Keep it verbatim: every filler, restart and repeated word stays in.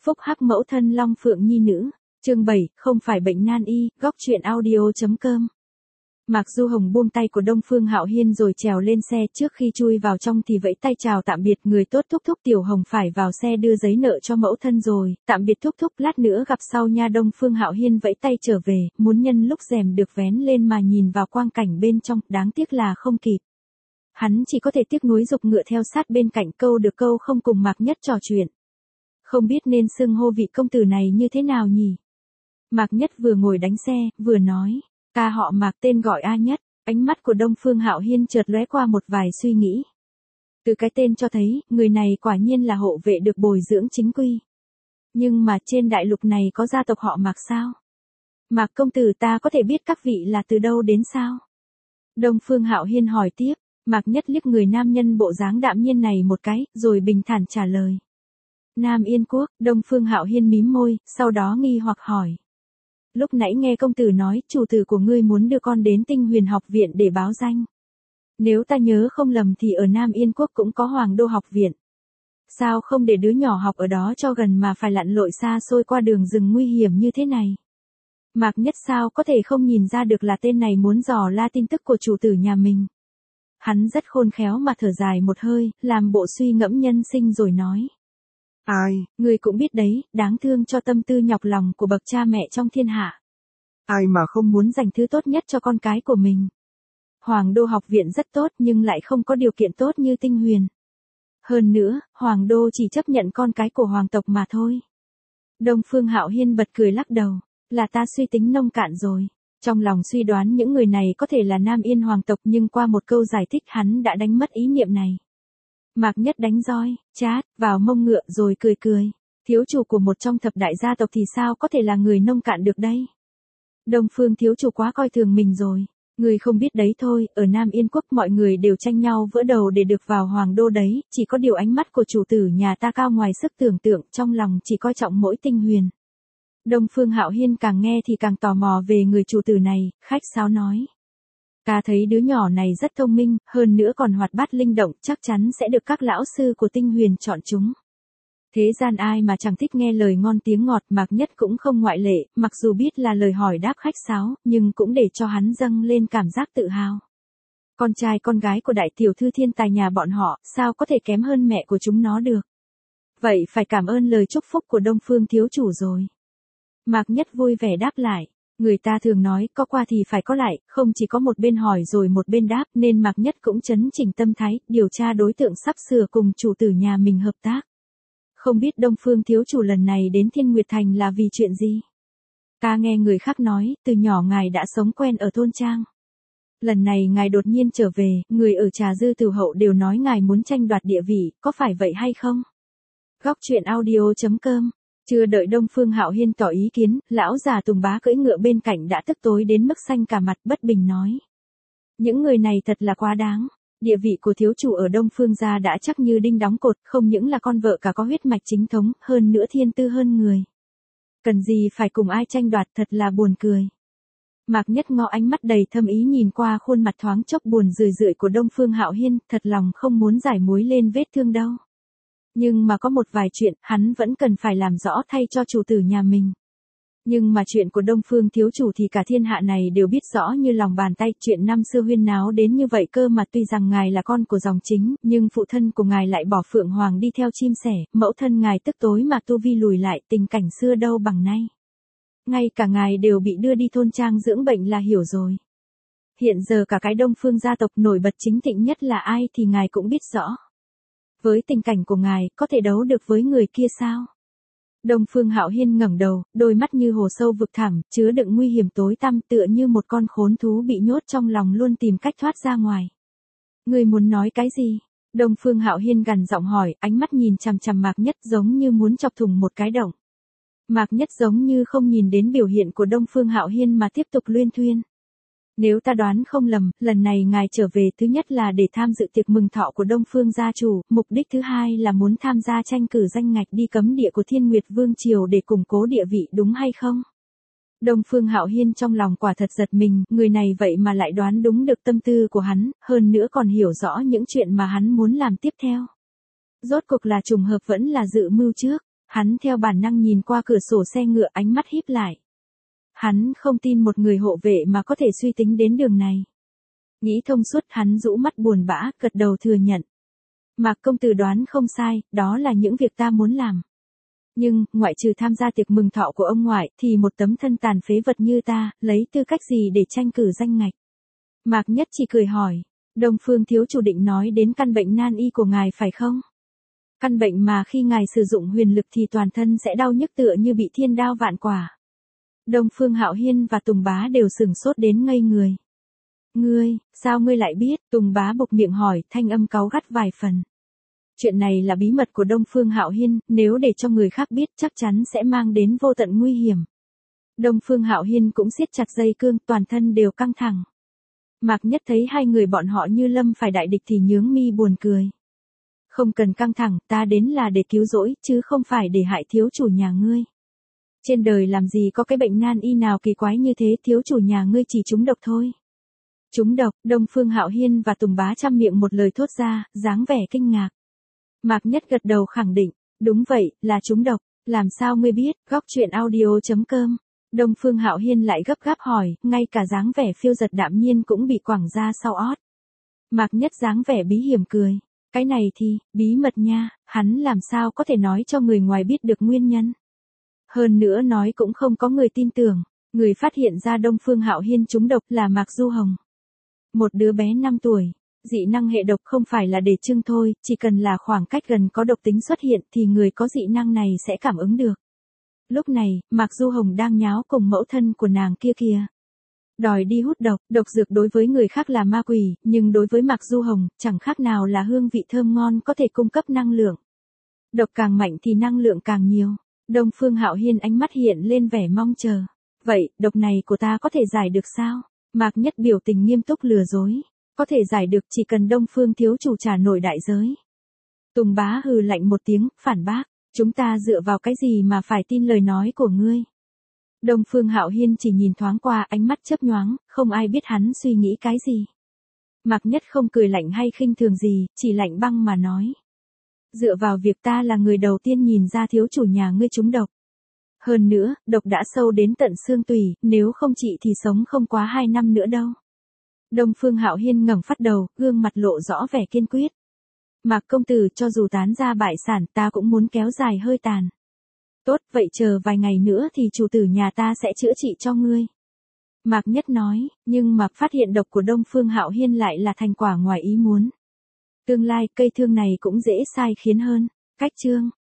Phúc hắc mẫu thân Long Phượng nhi nữ. Chương bảy, không phải bệnh nan y, góc truyện audio.com. Mạc Du Hồng buông tay của Đông Phương Hạo Hiên rồi trèo lên xe, trước khi chui vào trong thì vẫy tay chào tạm biệt, người tốt thúc thúc Tiểu Hồng phải vào xe đưa giấy nợ cho mẫu thân rồi, tạm biệt thúc thúc, lát nữa gặp sau nha. Đông Phương Hạo Hiên vẫy tay trở về, muốn nhân lúc rèm được vén lên mà nhìn vào quang cảnh bên trong, đáng tiếc là không kịp. Hắn chỉ có thể tiếc nuối giục ngựa theo sát bên cạnh, câu được câu không cùng Mạc Nhất trò chuyện. Không biết nên xưng hô vị công tử này như thế nào nhỉ? Mạc Nhất vừa ngồi đánh xe, vừa nói, ca họ Mạc tên gọi A Nhất. Ánh mắt của Đông Phương Hạo Hiên chợt lóe qua một vài suy nghĩ. Từ cái tên cho thấy, người này quả nhiên là hộ vệ được bồi dưỡng chính quy. Nhưng mà trên đại lục này có gia tộc họ Mạc sao? Mạc công tử, ta có thể biết các vị là từ đâu đến sao? Đông Phương Hạo Hiên hỏi tiếp. Mạc Nhất liếc người nam nhân bộ dáng đạm nhiên này một cái, rồi bình thản trả lời. Nam Yên Quốc. Đông Phương Hạo Hiên mím môi, sau đó nghi hoặc hỏi. Lúc nãy nghe công tử nói, chủ tử của ngươi muốn đưa con đến Tinh Huyền học viện để báo danh. Nếu ta nhớ không lầm thì ở Nam Yên Quốc cũng có Hoàng Đô học viện. Sao không để đứa nhỏ học ở đó cho gần mà phải lặn lội xa xôi qua đường rừng nguy hiểm như thế này? Mạc Nhất sao có thể không nhìn ra được là tên này muốn dò la tin tức của chủ tử nhà mình. Hắn rất khôn khéo mà thở dài một hơi, làm bộ suy ngẫm nhân sinh rồi nói. Ai, ngươi cũng biết đấy, đáng thương cho tâm tư nhọc lòng của bậc cha mẹ trong thiên hạ. Ai mà không muốn dành thứ tốt nhất cho con cái của mình. Hoàng Đô học viện rất tốt nhưng lại không có điều kiện tốt như Tinh Huyền. Hơn nữa, Hoàng Đô chỉ chấp nhận con cái của hoàng tộc mà thôi. Đông Phương Hạo Hiên bật cười lắc đầu, là ta suy tính nông cạn rồi. Trong lòng suy đoán những người này có thể là Nam Yên hoàng tộc, nhưng qua một câu giải thích hắn đã đánh mất ý niệm này. Mạc Nhất đánh roi, chát, vào mông ngựa rồi cười cười. Thiếu chủ của một trong thập đại gia tộc thì sao có thể là người nông cạn được đây? Đông Phương thiếu chủ quá coi thường mình rồi. Người không biết đấy thôi, ở Nam Yên Quốc mọi người đều tranh nhau vỡ đầu để được vào Hoàng Đô đấy, chỉ có điều ánh mắt của chủ tử nhà ta cao ngoài sức tưởng tượng, trong lòng chỉ coi trọng mỗi Tinh Huyền. Đông Phương Hạo Hiên càng nghe thì càng tò mò về người chủ tử này, khách sáo nói. Ta thấy đứa nhỏ này rất thông minh, hơn nữa còn hoạt bát linh động, chắc chắn sẽ được các lão sư của Tinh Huyền chọn chúng. Thế gian ai mà chẳng thích nghe lời ngon tiếng ngọt, Mạc Nhất cũng không ngoại lệ, mặc dù biết là lời hỏi đáp khách sáo, nhưng cũng để cho hắn dâng lên cảm giác tự hào. Con trai con gái của đại tiểu thư thiên tài nhà bọn họ, sao có thể kém hơn mẹ của chúng nó được. Vậy phải cảm ơn lời chúc phúc của Đông Phương thiếu chủ rồi. Mạc Nhất vui vẻ đáp lại. Người ta thường nói, có qua thì phải có lại, không chỉ có một bên hỏi rồi một bên đáp, nên Mạc Nhất cũng chấn chỉnh tâm thái, điều tra đối tượng sắp sửa cùng chủ tử nhà mình hợp tác. Không biết Đông Phương thiếu chủ lần này đến Thiên Nguyệt Thành là vì chuyện gì? Ta nghe người khác nói, từ nhỏ ngài đã sống quen ở thôn trang. Lần này ngài đột nhiên trở về, người ở Trà Dư Tử Hậu đều nói ngài muốn tranh đoạt địa vị, có phải vậy hay không? Góc truyện audio.com. Chưa đợi Đông Phương Hạo Hiên tỏ ý kiến, lão già Tùng Bá cưỡi ngựa bên cạnh đã tức tối đến mức xanh cả mặt, bất bình nói. Những người này thật là quá đáng. Địa vị của thiếu chủ ở Đông Phương gia đã chắc như đinh đóng cột, không những là con vợ cả có huyết mạch chính thống, hơn nữa thiên tư hơn người. Cần gì phải cùng ai tranh đoạt, thật là buồn cười. Mạc Nhất ngó ánh mắt đầy thâm ý nhìn qua khuôn mặt thoáng chốc buồn rười rượi của Đông Phương Hạo Hiên, thật lòng không muốn giải muối lên vết thương đâu. Nhưng mà có một vài chuyện, hắn vẫn cần phải làm rõ thay cho chủ tử nhà mình. Nhưng mà chuyện của Đông Phương thiếu chủ thì cả thiên hạ này đều biết rõ như lòng bàn tay, chuyện năm xưa huyên náo đến như vậy cơ mà. Tuy rằng ngài là con của dòng chính, nhưng phụ thân của ngài lại bỏ Phượng Hoàng đi theo chim sẻ, mẫu thân ngài tức tối mà tu vi lùi lại, tình cảnh xưa đâu bằng nay. Ngay cả ngài đều bị đưa đi thôn trang dưỡng bệnh là hiểu rồi. Hiện giờ cả cái Đông Phương gia tộc nổi bật chính thịnh nhất là ai thì ngài cũng biết rõ. Với tình cảnh của ngài, có thể đấu được với người kia sao? Đông Phương Hạo Hiên ngẩng đầu, đôi mắt như hồ sâu vực thẳm, chứa đựng nguy hiểm tối tăm, tựa như một con khốn thú bị nhốt trong lòng luôn tìm cách thoát ra ngoài. Ngươi muốn nói cái gì? Đông Phương Hạo Hiên gằn giọng hỏi, ánh mắt nhìn chằm chằm Mạc Nhất giống như muốn chọc thủng một cái động. Mạc Nhất giống như không nhìn đến biểu hiện của Đông Phương Hạo Hiên mà tiếp tục luyên thuyên. Nếu ta đoán không lầm, lần này ngài trở về thứ nhất là để tham dự tiệc mừng thọ của Đông Phương gia chủ, mục đích thứ hai là muốn tham gia tranh cử danh ngạch đi cấm địa của Thiên Nguyệt Vương Triều để củng cố địa vị, đúng hay không? Đông Phương Hạo Hiên trong lòng quả thật giật mình, người này vậy mà lại đoán đúng được tâm tư của hắn, hơn nữa còn hiểu rõ những chuyện mà hắn muốn làm tiếp theo. Rốt cuộc là trùng hợp vẫn là dự mưu trước. Hắn theo bản năng nhìn qua cửa sổ xe ngựa, ánh mắt híp lại. Hắn không tin một người hộ vệ mà có thể suy tính đến đường này. Nghĩ thông suốt, hắn rũ mắt buồn bã, gật đầu thừa nhận. Mạc công tử đoán không sai, đó là những việc ta muốn làm. Nhưng, ngoại trừ tham gia tiệc mừng thọ của ông ngoại, thì một tấm thân tàn phế vật như ta, lấy tư cách gì để tranh cử danh ngạch? Mạc Nhất chỉ cười hỏi, Đông Phương thiếu chủ định nói đến căn bệnh nan y của ngài phải không? Căn bệnh mà khi ngài sử dụng huyền lực thì toàn thân sẽ đau nhức tựa như bị thiên đao vạn quả. Đông Phương Hạo Hiên và Tùng Bá đều sửng sốt đến ngây người. Ngươi, sao ngươi lại biết? Tùng Bá bộc miệng hỏi, thanh âm cáu gắt vài phần. Chuyện này là bí mật của Đông Phương Hạo Hiên, nếu để cho người khác biết chắc chắn sẽ mang đến vô tận nguy hiểm. Đông Phương Hạo Hiên cũng siết chặt dây cương, toàn thân đều căng thẳng. Mạc Nhất thấy hai người bọn họ như lâm phải đại địch thì nhướng mi buồn cười. Không cần căng thẳng, ta đến là để cứu rỗi, chứ không phải để hại thiếu chủ nhà ngươi. Trên đời làm gì có cái bệnh nan y nào kỳ quái như thế, thiếu chủ nhà ngươi chỉ trúng độc thôi. Trúng độc? Đông Phương Hạo Hiên và Tùng Bá chăm miệng một lời thốt ra, dáng vẻ kinh ngạc. Mạc Nhất gật đầu khẳng định, đúng vậy, là trúng độc. Làm sao ngươi biết? Góc truyện audio chấm com. Đông Phương Hạo Hiên lại gấp gáp hỏi, ngay cả dáng vẻ phiêu giật đạm nhiên cũng bị quẳng ra sau ót. Mạc Nhất dáng vẻ bí hiểm cười. Cái này thì, bí mật nha, hắn làm sao có thể nói cho người ngoài biết được nguyên nhân. Hơn nữa nói cũng không có người tin tưởng, người phát hiện ra Đông Phương Hạo Hiên trúng độc là Mạc Du Hồng. Một đứa bé năm tuổi, dị năng hệ độc không phải là để trưng thôi, chỉ cần là khoảng cách gần có độc tính xuất hiện thì người có dị năng này sẽ cảm ứng được. Lúc này, Mạc Du Hồng đang nháo cùng mẫu thân của nàng kia kìa. Đòi đi hút độc, độc dược đối với người khác là ma quỷ, nhưng đối với Mạc Du Hồng, chẳng khác nào là hương vị thơm ngon có thể cung cấp năng lượng. Độc càng mạnh thì năng lượng càng nhiều. Đông Phương Hạo Hiên ánh mắt hiện lên vẻ mong chờ. Vậy, độc này của ta có thể giải được sao? Mạc Nhất biểu tình nghiêm túc lừa dối. Có thể giải được chỉ cần Đông Phương thiếu chủ trả nổi đại giới. Tùng Bá hừ lạnh một tiếng, phản bác. Chúng ta dựa vào cái gì mà phải tin lời nói của ngươi? Đông Phương Hạo Hiên chỉ nhìn thoáng qua, ánh mắt chớp nhoáng, không ai biết hắn suy nghĩ cái gì. Mạc Nhất không cười lạnh hay khinh thường gì, chỉ lạnh băng mà nói. Dựa vào việc ta là người đầu tiên nhìn ra thiếu chủ nhà ngươi trúng độc. Hơn nữa, độc đã sâu đến tận xương tủy, nếu không trị thì sống không quá hai năm nữa đâu. Đông Phương Hạo Hiên ngẩng phát đầu, gương mặt lộ rõ vẻ kiên quyết. Mạc công tử, cho dù tán ra bại sản ta cũng muốn kéo dài hơi tàn. Tốt, vậy chờ vài ngày nữa thì chủ tử nhà ta sẽ chữa trị cho ngươi. Mạc Nhất nói, nhưng mà phát hiện độc của Đông Phương Hạo Hiên lại là thành quả ngoài ý muốn. Tương lai, cây thương này cũng dễ sai khiến hơn. Cách chương.